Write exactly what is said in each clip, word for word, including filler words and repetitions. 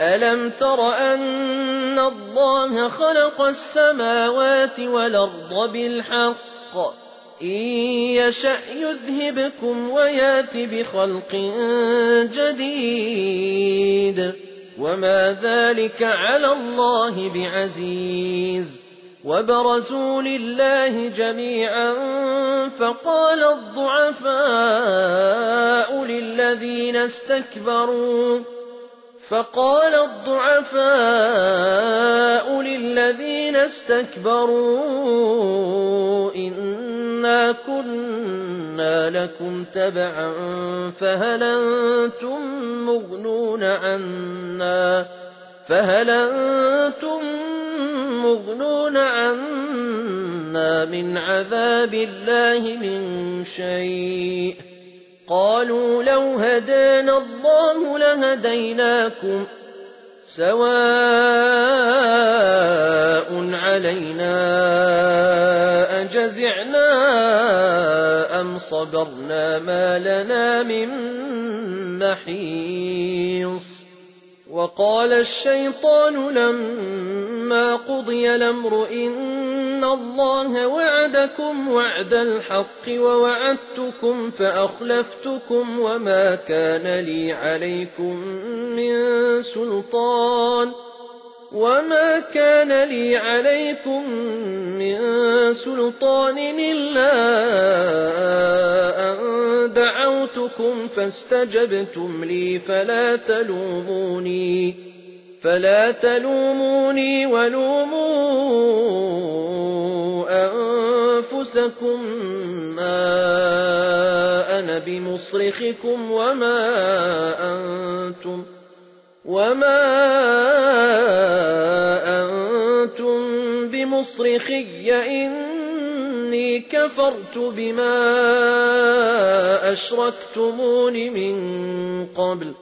ألم تر أن الله خلق السماوات والأرض بالحق إن يشأ يذهبكم ويات بخلق جديد وما ذلك على الله بعزيز وبرزوا لله جميعا فقال الضعفاء للذين استكبروا فقال الضعفاء للذين استكبروا إنا كنا لكم تبعا فهل أنتم مغنون عنا فهل أنتم مغنون عنا من عذاب الله من شيء قالوا لو هدانا الله لهديناكم سواء علينا أجزعنا أم صبرنا ما لنا من محيص وقال الشيطان لما قضي الأمر إن الله وعدكم وعد الحق ووعدتكم فأخلفتكم وما كان لي عليكم من سلطان وما كان لي عليكم من سلطان إلا أن دعوتكم فاستجبتم لي فلا تلوموني فلا تلوموني ولوموا أنفسكم ما أنا بمصرخكم وما أنتم وما أنتم بمصرخي إني كفرت بما أشركتمون من قبل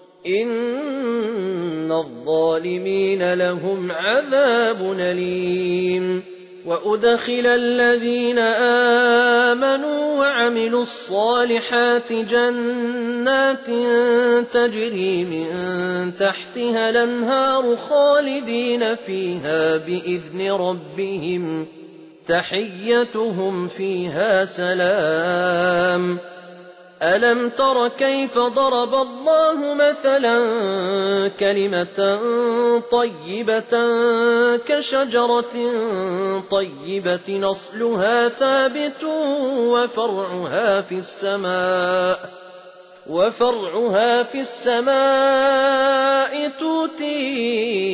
إن الظالمين لهم عذاب أليم وأدخل الذين آمنوا وعملوا الصالحات جنات تجري من تحتها الأنهار خالدين فيها بإذن ربهم تحيتهم فيها سلام ألم تر كيف ضرب الله مثلا كلمة طيبة كشجرة طيبة أصلها ثابت وفرعها في السماء وفرعها في السماء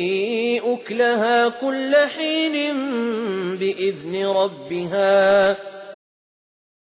تؤتي أكلها كل حين بإذن ربها